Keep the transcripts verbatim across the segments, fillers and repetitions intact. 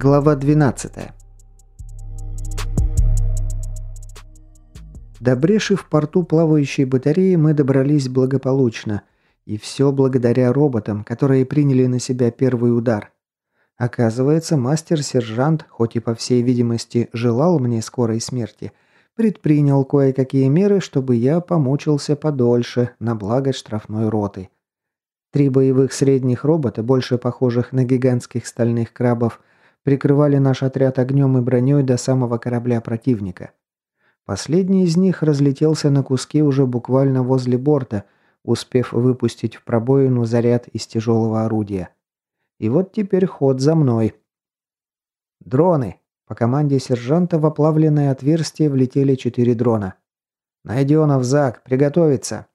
Глава двенадцатая. До бреши в порту плавающей батареи мы добрались благополучно, и все благодаря роботам, которые приняли на себя первый удар. Оказывается, мастер-сержант, хоть и по всей видимости желал мне скорой смерти, предпринял кое-какие меры, чтобы я помучился подольше на благо штрафной роты. Три боевых средних робота, больше похожих на гигантских стальных крабов, прикрывали наш отряд огнем и броней до самого корабля противника. Последний из них разлетелся на куски уже буквально возле борта, успев выпустить в пробоину заряд из тяжелого орудия. И вот теперь ход за мной. «Дроны!» По команде сержанта в оплавленное отверстие влетели четыре дрона. «Найденов, Зак, приготовиться!»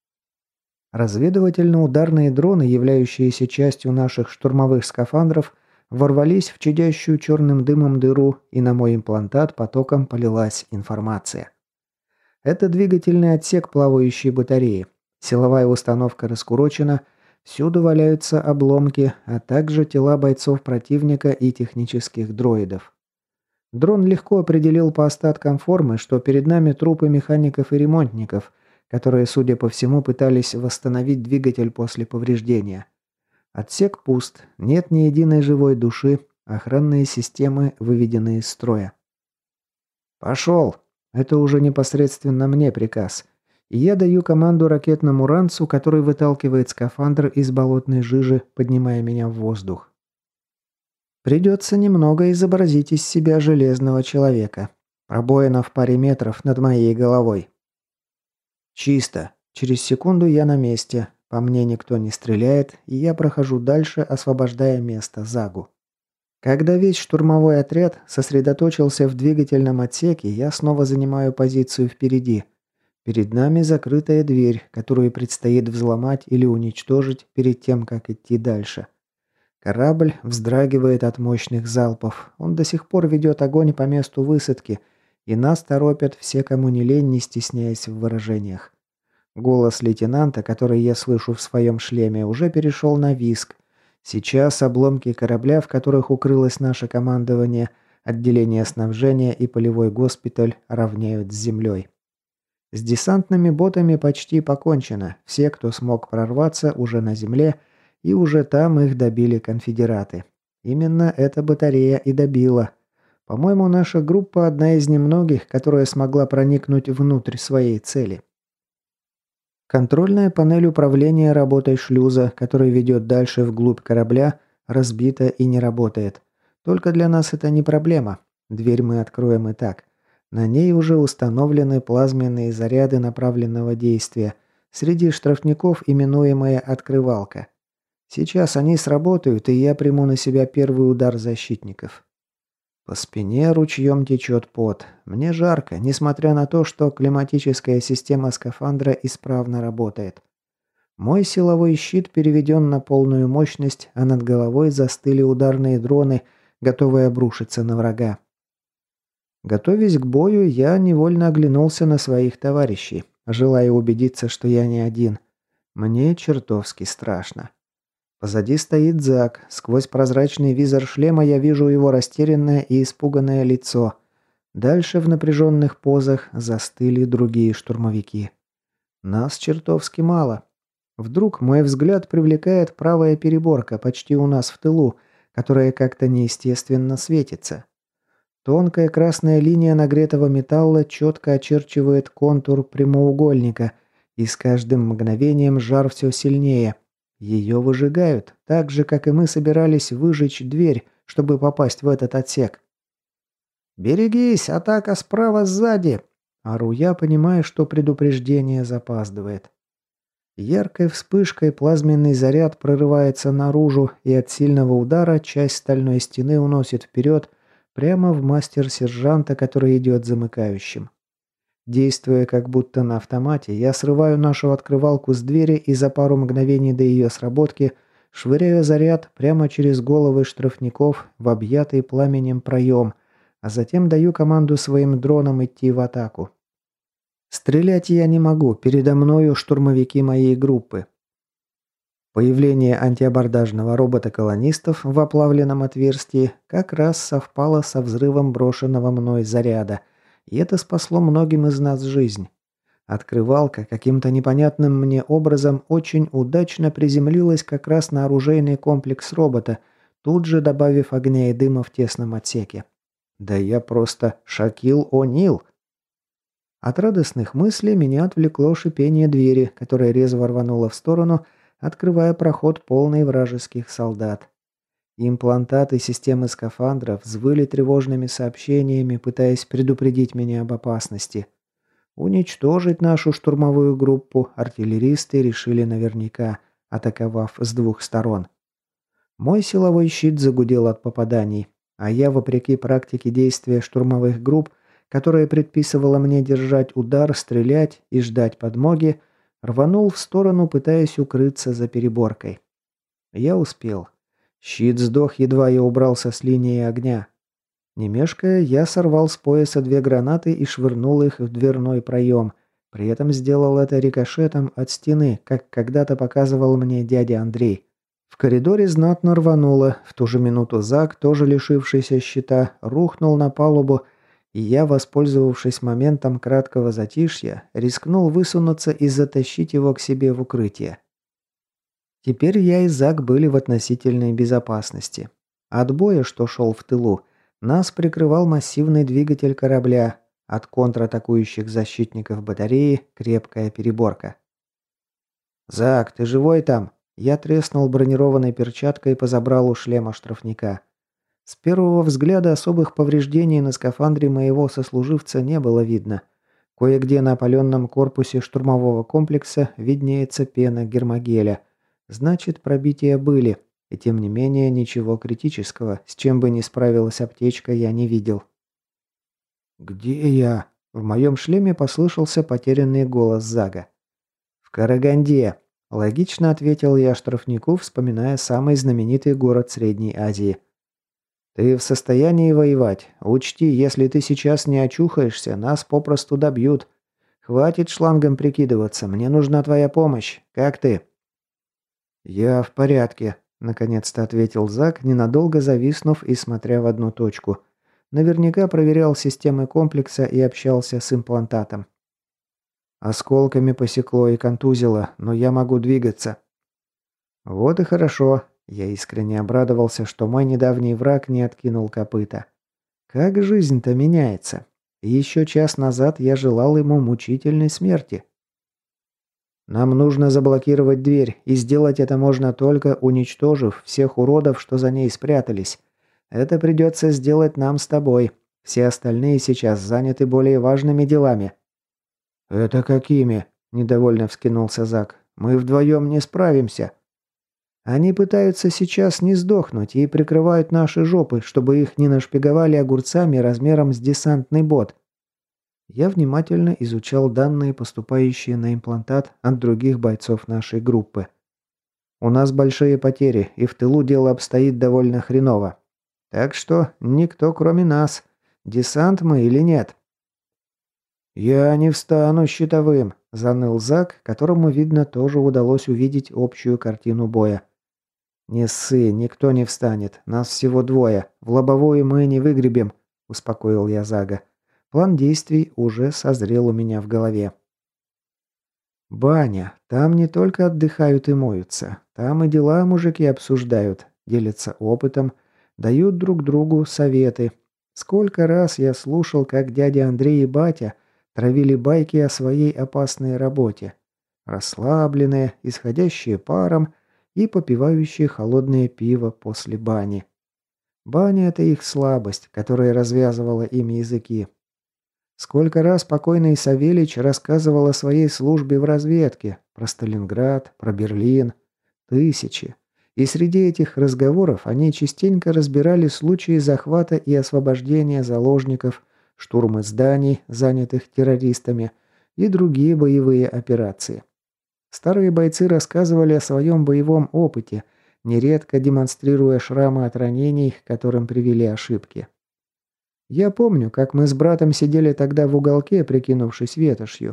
Разведывательно-ударные дроны, являющиеся частью наших штурмовых скафандров, ворвались в чадящую черным дымом дыру, и на мой имплантат потоком полилась информация. Это двигательный отсек плавающей батареи. Силовая установка раскурочена, всюду валяются обломки, а также тела бойцов противника и технических дроидов. Дрон легко определил по остаткам формы, что перед нами трупы механиков и ремонтников, которые, судя по всему, пытались восстановить двигатель после повреждения. Отсек пуст, нет ни единой живой души, охранные системы выведены из строя. «Пошел!» Это уже непосредственно мне приказ. И я даю команду ракетному ранцу, который выталкивает скафандр из болотной жижи, поднимая меня в воздух. Придется немного изобразить из себя железного человека. Пробоина в паре метров над моей головой. Чисто. Через секунду я на месте. По мне никто не стреляет, и я прохожу дальше, освобождая место Загу. Когда весь штурмовой отряд сосредоточился в двигательном отсеке, я снова занимаю позицию впереди. Перед нами закрытая дверь, которую предстоит взломать или уничтожить перед тем, как идти дальше. Корабль вздрагивает от мощных залпов. Он до сих пор ведет огонь по месту высадки, и нас торопят все, кому не лень, не стесняясь в выражениях. Голос лейтенанта, который я слышу в своем шлеме, уже перешел на визг. Сейчас обломки корабля, в которых укрылось наше командование, отделение снабжения и полевой госпиталь, равняют с землей. С десантными ботами почти покончено. Все, кто смог прорваться, уже на земле, и уже там их добили конфедераты. Именно эта батарея и добила. По-моему, наша группа одна из немногих, которая смогла проникнуть внутрь своей цели. Контрольная панель управления работой шлюза, который ведет дальше вглубь корабля, разбита и не работает. Только для нас это не проблема. Дверь мы откроем и так. На ней уже установлены плазменные заряды направленного действия. Среди штрафников именуемая «открывалка». Сейчас они сработают, и я приму на себя первый удар защитников. По спине ручьем течет пот. Мне жарко, несмотря на то, что климатическая система скафандра исправно работает. Мой силовой щит переведен на полную мощность, а над головой застыли ударные дроны, готовые обрушиться на врага. Готовясь к бою, я невольно оглянулся на своих товарищей, желая убедиться, что я не один. Мне чертовски страшно. Позади стоит Зак. Сквозь прозрачный визор шлема я вижу его растерянное и испуганное лицо. Дальше в напряженных позах застыли другие штурмовики. Нас чертовски мало. Вдруг мой взгляд привлекает правая переборка почти у нас в тылу, которая как-то неестественно светится. Тонкая красная линия нагретого металла четко очерчивает контур прямоугольника, и с каждым мгновением жар все сильнее. Ее выжигают, так же, как и мы собирались выжечь дверь, чтобы попасть в этот отсек. «Берегись! Атака справа сзади!» Ору я, понимая, что предупреждение запаздывает. Яркой вспышкой плазменный заряд прорывается наружу, и от сильного удара часть стальной стены уносит вперед, прямо в мастер-сержанта, который идет замыкающим. Действуя как будто на автомате, я срываю нашу открывалку с двери и за пару мгновений до ее сработки швыряю заряд прямо через головы штрафников в объятый пламенем проем, а затем даю команду своим дронам идти в атаку. Стрелять я не могу, передо мною штурмовики моей группы. Появление антиабордажного робота-колонистов в оплавленном отверстии как раз совпало со взрывом брошенного мной заряда, и это спасло многим из нас жизнь. Открывалка каким-то непонятным мне образом очень удачно приземлилась как раз на оружейный комплекс робота, тут же добавив огня и дыма в тесном отсеке. Да я просто Шакил О'Нил. От радостных мыслей меня отвлекло шипение двери, которая резво рванула в сторону, открывая проход полный вражеских солдат. Имплантаты системы скафандров взвыли тревожными сообщениями, пытаясь предупредить меня об опасности. Уничтожить нашу штурмовую группу артиллеристы решили наверняка, атаковав с двух сторон. Мой силовой щит загудел от попаданий, а я, вопреки практике действия штурмовых групп, которая предписывала мне держать удар, стрелять и ждать подмоги, рванул в сторону, пытаясь укрыться за переборкой. Я успел. Щит сдох, едва я убрался с линии огня. Не мешкая, я сорвал с пояса две гранаты и швырнул их в дверной проем. При этом сделал это рикошетом от стены, как когда-то показывал мне дядя Андрей. В коридоре знатно рвануло. В ту же минуту Зак, тоже лишившийся щита, рухнул на палубу, и я, воспользовавшись моментом краткого затишья, рискнул высунуться и затащить его к себе в укрытие. Теперь я и Зак были в относительной безопасности. От боя, что шел в тылу, нас прикрывал массивный двигатель корабля, от контратакующих защитников батареи крепкая переборка. «Зак, ты живой там?» Я треснул бронированной перчаткой по забралу шлема штрафника. С первого взгляда особых повреждений на скафандре моего сослуживца не было видно. Кое-где на опаленном корпусе штурмового комплекса виднеется пена гермогеля. Значит, пробития были, и тем не менее ничего критического, с чем бы не справилась аптечка, я не видел. «Где я?» В моем шлеме послышался потерянный голос Зага. «В Караганде», – логично ответил я штрафнику, вспоминая самый знаменитый город Средней Азии. «Ты в состоянии воевать? Учти, если ты сейчас не очухаешься, нас попросту добьют. Хватит шлангом прикидываться, мне нужна твоя помощь. Как ты?» «Я в порядке», – наконец-то ответил Зак, ненадолго зависнув и смотря в одну точку. Наверняка проверял системы комплекса и общался с имплантатом. Осколками посекло и контузило, но я могу двигаться. Вот и хорошо. Я искренне обрадовался, что мой недавний враг не откинул копыта. Как жизнь-то меняется. Еще час назад я желал ему мучительной смерти. Нам нужно заблокировать дверь, и сделать это можно только уничтожив всех уродов, что за ней спрятались. Это придется сделать нам с тобой. Все остальные сейчас заняты более важными делами». «Это какими?» – недовольно вскинулся Зак. «Мы вдвоем не справимся». «Они пытаются сейчас не сдохнуть и прикрывают наши жопы, чтобы их не нашпиговали огурцами размером с десантный бот». Я внимательно изучал данные, поступающие на имплантат от других бойцов нашей группы. «У нас большие потери, и в тылу дело обстоит довольно хреново. Так что никто кроме нас. Десант мы или нет?» «Я не встану щитовым», – заныл Зак, которому, видно, тоже удалось увидеть общую картину боя. «Не ссы, никто не встанет. Нас всего двое. В лобовую мы не выгребем», – успокоил я Зага. План действий уже созрел у меня в голове. «Баня. Там не только отдыхают и моются. Там и дела мужики обсуждают, делятся опытом, дают друг другу советы. Сколько раз я слушал, как дядя Андрей и батя травили байки о своей опасной работе. Расслабленные, исходящие паром и попивающие холодное пиво после бани. Баня – это их слабость, которая развязывала им языки. Сколько раз покойный Савельич рассказывал о своей службе в разведке, про Сталинград, про Берлин. Тысячи. И среди этих разговоров они частенько разбирали случаи захвата и освобождения заложников, штурмы зданий, занятых террористами, и другие боевые операции. Старые бойцы рассказывали о своем боевом опыте, нередко демонстрируя шрамы от ранений, к которым привели ошибки. Я помню, как мы с братом сидели тогда в уголке, прикинувшись ветошью,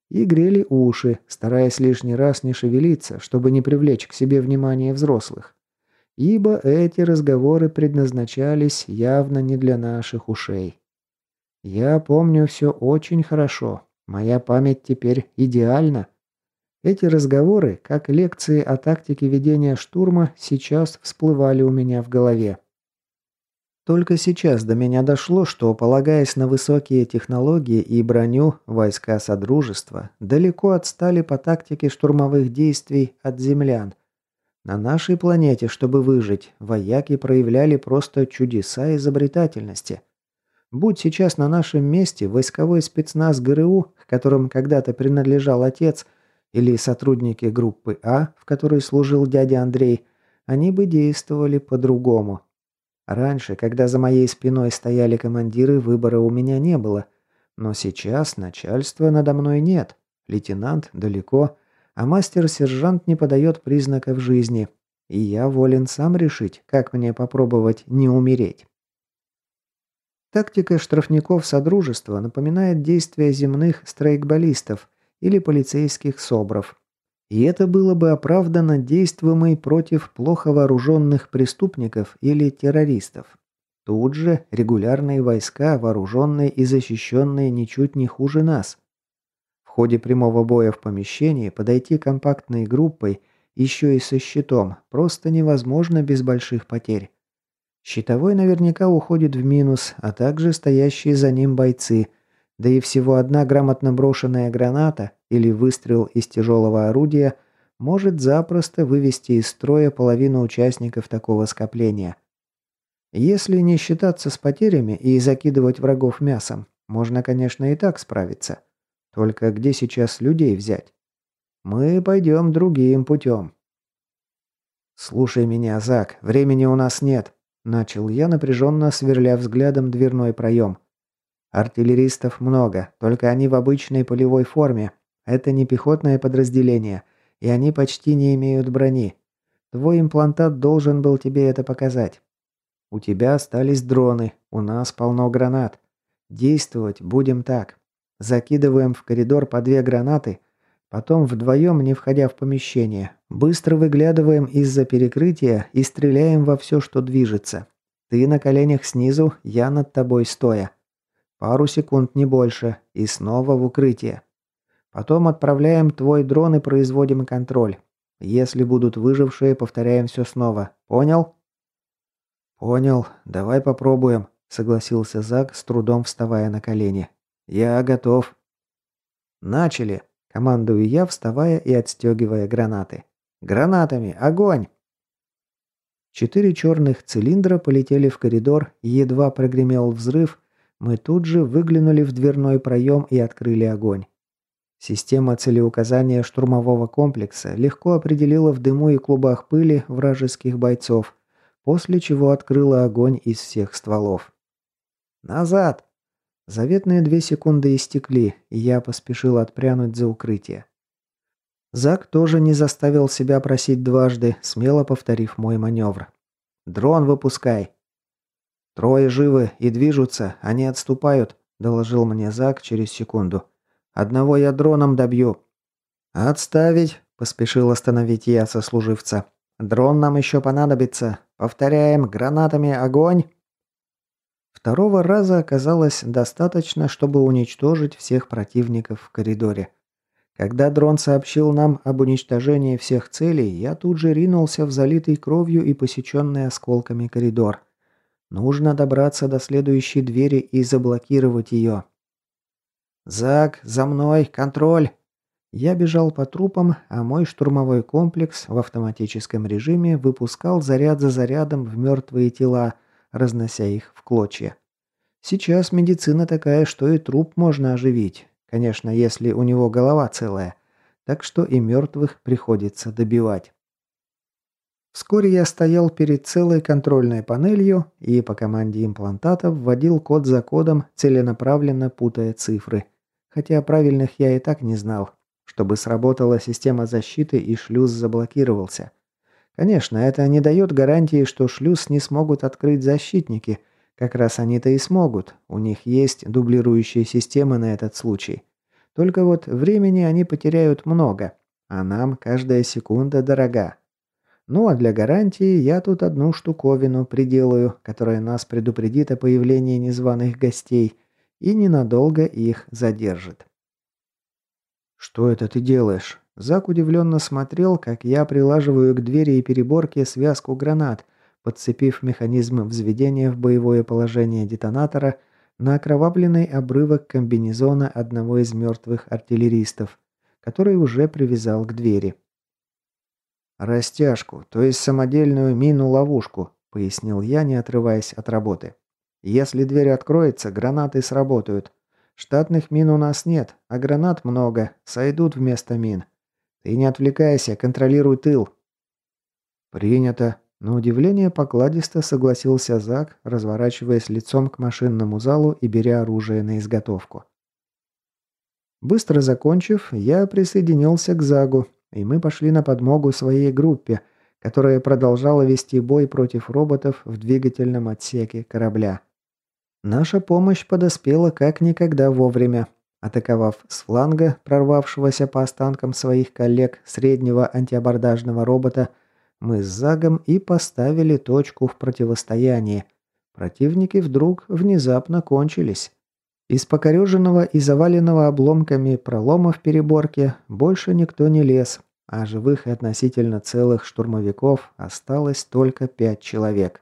и грели уши, стараясь лишний раз не шевелиться, чтобы не привлечь к себе внимание взрослых. Ибо эти разговоры предназначались явно не для наших ушей. Я помню все очень хорошо. Моя память теперь идеальна. Эти разговоры, как лекции о тактике ведения штурма, сейчас всплывали у меня в голове. Только сейчас до меня дошло, что, полагаясь на высокие технологии и броню, войска Содружества далеко отстали по тактике штурмовых действий от землян. На нашей планете, чтобы выжить, вояки проявляли просто чудеса изобретательности. Будь сейчас на нашем месте войсковой спецназ ГРУ, к которым когда-то принадлежал отец, или сотрудники группы А, в которой служил дядя Андрей, они бы действовали по-другому. Раньше, когда за моей спиной стояли командиры, выбора у меня не было. Но сейчас начальства надо мной нет. Лейтенант далеко, а мастер-сержант не подает признаков жизни. И я волен сам решить, как мне попробовать не умереть. Тактика штрафников Содружества напоминает действия земных страйкболистов или полицейских собров. И это было бы оправдано действуемой против плохо вооруженных преступников или террористов. Тут же регулярные войска, вооруженные и защищенные ничуть не хуже нас. В ходе прямого боя в помещении подойти компактной группой, еще и со щитом, просто невозможно без больших потерь. Щитовой наверняка уходит в минус, а также стоящие за ним бойцы – да и всего одна грамотно брошенная граната или выстрел из тяжелого орудия может запросто вывести из строя половину участников такого скопления. Если не считаться с потерями и закидывать врагов мясом, можно, конечно, и так справиться. Только где сейчас людей взять? Мы пойдем другим путем. «Слушай меня, Зак, времени у нас нет», – начал я, напряженно сверля взглядом дверной проем. Артиллеристов много, только они в обычной полевой форме. Это не пехотное подразделение, и они почти не имеют брони. Твой имплантат должен был тебе это показать. У тебя остались дроны, у нас полно гранат. Действовать будем так. Закидываем в коридор по две гранаты, потом вдвоем, не входя в помещение, быстро выглядываем из-за перекрытия и стреляем во все, что движется. Ты на коленях снизу, я над тобой стоя. Пару секунд, не больше, и снова в укрытие. Потом отправляем твой дрон и производим контроль. Если будут выжившие, повторяем все снова. Понял? Понял. Давай попробуем, согласился Зак, с трудом вставая на колени. Я готов. Начали, командую я, вставая и отстегивая гранаты. Гранатами! Огонь! Четыре черных цилиндра полетели в коридор, и едва прогремел взрыв, мы тут же выглянули в дверной проем и открыли огонь. Система целеуказания штурмового комплекса легко определила в дыму и клубах пыли вражеских бойцов, после чего открыла огонь из всех стволов. «Назад!» Заветные две секунды истекли, и я поспешил отпрянуть за укрытие. Зак тоже не заставил себя просить дважды, смело повторив мой маневр. «Дрон выпускай!» «Трое живы и движутся, они отступают», – доложил мне Зак через секунду. «Одного я дроном добью». «Отставить», – поспешил остановить я сослуживца. «Дрон нам еще понадобится. Повторяем, гранатами огонь!» Второго раза оказалось достаточно, чтобы уничтожить всех противников в коридоре. Когда дрон сообщил нам об уничтожении всех целей, я тут же ринулся в залитый кровью и посеченный осколками коридор. Нужно добраться до следующей двери и заблокировать ее. «Зак, за мной! Контроль!» Я бежал по трупам, а мой штурмовой комплекс в автоматическом режиме выпускал заряд за зарядом в мертвые тела, разнося их в клочья. Сейчас медицина такая, что и труп можно оживить. Конечно, если у него голова целая. Так что и мертвых приходится добивать. Вскоре я стоял перед целой контрольной панелью и по команде имплантата вводил код за кодом, целенаправленно путая цифры. Хотя правильных я и так не знал. Чтобы сработала система защиты и шлюз заблокировался. Конечно, это не дает гарантии, что шлюз не смогут открыть защитники. Как раз они-то и смогут. У них есть дублирующие системы на этот случай. Только вот времени они потеряют много, а нам каждая секунда дорога. Ну а для гарантии я тут одну штуковину приделаю, которая нас предупредит о появлении незваных гостей и ненадолго их задержит. «Что это ты делаешь?» Зак удивленно смотрел, как я прилаживаю к двери и переборке связку гранат, подцепив механизм взведения в боевое положение детонатора на окровавленный обрывок комбинезона одного из мертвых артиллеристов, который уже привязал к двери. «Растяжку, то есть самодельную мину-ловушку», — пояснил я, не отрываясь от работы. «Если дверь откроется, гранаты сработают. Штатных мин у нас нет, а гранат много, сойдут вместо мин. Ты не отвлекайся, контролируй тыл». «Принято». На удивление покладисто согласился Зак, разворачиваясь лицом к машинному залу и беря оружие на изготовку. Быстро закончив, я присоединился к Загу, и мы пошли на подмогу своей группе, которая продолжала вести бой против роботов в двигательном отсеке корабля. Наша помощь подоспела как никогда вовремя. Атаковав с фланга, прорвавшегося по останкам своих коллег среднего антиабордажного робота, мы с Загом и поставили точку в противостоянии. Противники вдруг внезапно кончились. Из покореженного и заваленного обломками пролома в переборке больше никто не лез, а живых и относительно целых штурмовиков осталось только пять человек.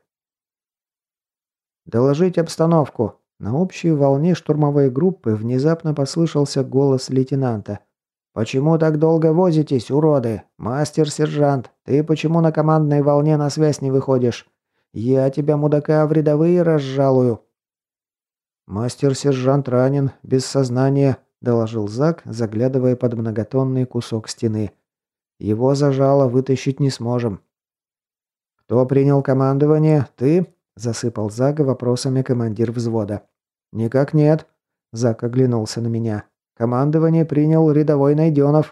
«Доложить обстановку!» На общей волне штурмовой группы внезапно послышался голос лейтенанта. «Почему так долго возитесь, уроды? Мастер-сержант, ты почему на командной волне на связь не выходишь? Я тебя, мудака, в рядовые разжалую!» «Мастер-сержант ранен, без сознания», – доложил Зак, заглядывая под многотонный кусок стены. «Его зажало, вытащить не сможем». «Кто принял командование? Ты?» – засыпал Зага вопросами командир взвода. «Никак нет», – Зак оглянулся на меня. «Командование принял рядовой Найденов».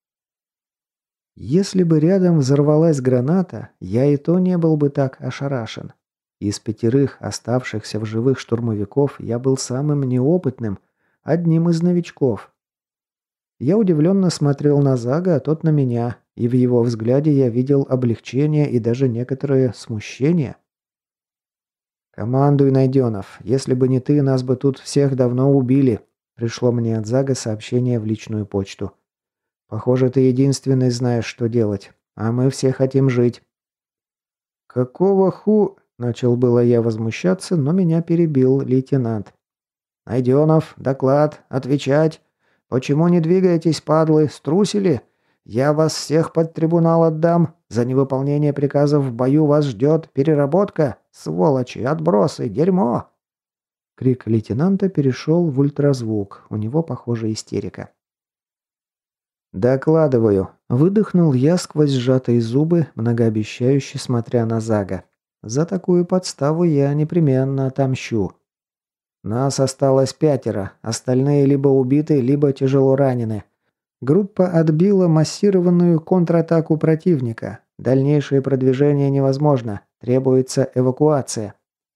Если бы рядом взорвалась граната, я и то не был бы так ошарашен. Из пятерых оставшихся в живых штурмовиков я был самым неопытным, одним из новичков. Я удивленно смотрел на Зага, а тот на меня, и в его взгляде я видел облегчение и даже некоторое смущение. «Командуй, Найденов. Если бы не ты, нас бы тут всех давно убили», — пришло мне от Зага сообщение в личную почту. «Похоже, ты единственный знаешь, что делать, а мы все хотим жить». «Какого ху...» — начал было я возмущаться, но меня перебил лейтенант. «Найденов, доклад, отвечать. Почему не двигаетесь, падлы, струсили? Я вас всех под трибунал отдам. За невыполнение приказов в бою вас ждет переработка. Сволочи, отбросы, дерьмо!» Крик лейтенанта перешел в ультразвук. У него, похоже, истерика. «Докладываю», — выдохнул я сквозь сжатые зубы, многообещающе смотря на Зага. «За такую подставу я непременно отомщу. Нас осталось пятеро, остальные либо убиты, либо тяжело ранены. Группа отбила массированную контратаку противника. Дальнейшее продвижение невозможно, требуется эвакуация».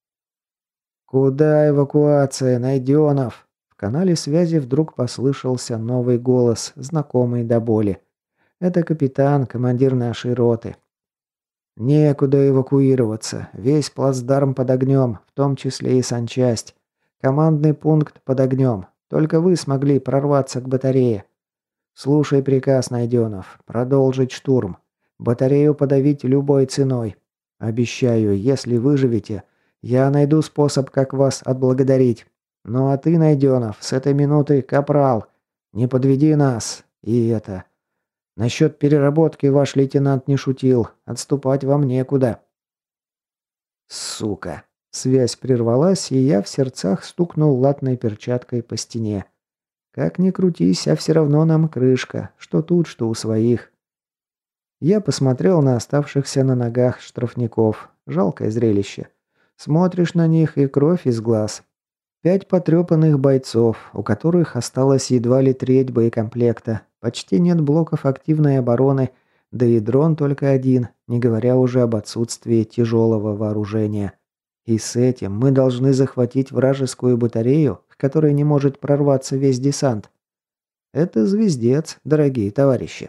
«Куда эвакуация, Найденов?» В канале связи вдруг послышался новый голос, знакомый до боли. Это капитан, командир нашей роты. «Некуда эвакуироваться. Весь плацдарм под огнем, в том числе и санчасть. Командный пункт под огнем. Только вы смогли прорваться к батарее. Слушай приказ, Найденов. Продолжить штурм. Батарею подавить любой ценой. Обещаю, если выживете, я найду способ, как вас отблагодарить. Ну а ты, Найденов, с этой минуты капрал. Не подведи нас. И это... Насчет переработки ваш лейтенант не шутил. Отступать вам некуда». «Сука!» Связь прервалась, и я в сердцах стукнул латной перчаткой по стене. «Как ни крутись, а все равно нам крышка. Что тут, что у своих». Я посмотрел на оставшихся на ногах штрафников. Жалкое зрелище. Смотришь на них, и кровь из глаз. Пять потрепанных бойцов, у которых осталось едва ли треть боекомплекта. Почти нет блоков активной обороны, да и дрон только один, не говоря уже об отсутствии тяжелого вооружения. И с этим мы должны захватить вражескую батарею, к которой не может прорваться весь десант. Это звездец, дорогие товарищи.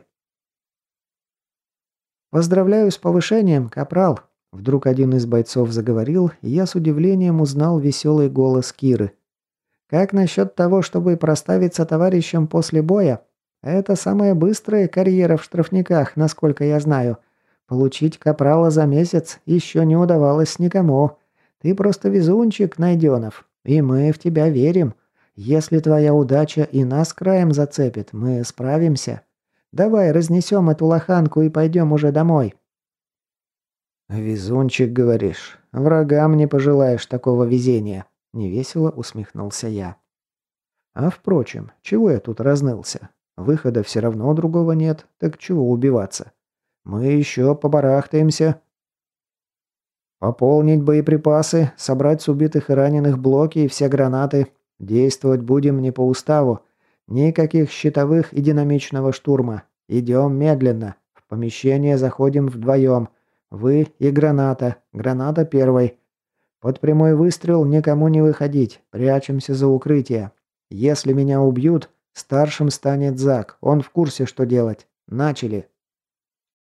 «Поздравляю с повышением, капрал!» Вдруг один из бойцов заговорил, и я с удивлением узнал веселый голос Киры. «Как насчет того, чтобы проставиться товарищем после боя? Это самая быстрая карьера в штрафниках, насколько я знаю. Получить капрала за месяц еще не удавалось никому. Ты просто везунчик, Найденов, и мы в тебя верим. Если твоя удача и нас краем зацепит, мы справимся. Давай разнесем эту лоханку и пойдем уже домой». «Везунчик, говоришь. Врагам не пожелаешь такого везения», — невесело усмехнулся я. «А впрочем, чего я тут разнылся? Выхода все равно другого нет, так чего убиваться? Мы еще побарахтаемся». «Пополнить боеприпасы, собрать с убитых и раненых блоки и все гранаты. Действовать будем не по уставу. Никаких щитовых и динамичного штурма. Идем медленно. В помещение заходим вдвоем. Вы и граната. Граната первой. Под прямой выстрел никому не выходить. Прячемся за укрытие. Если меня убьют, старшим станет Зак. Он в курсе, что делать. Начали».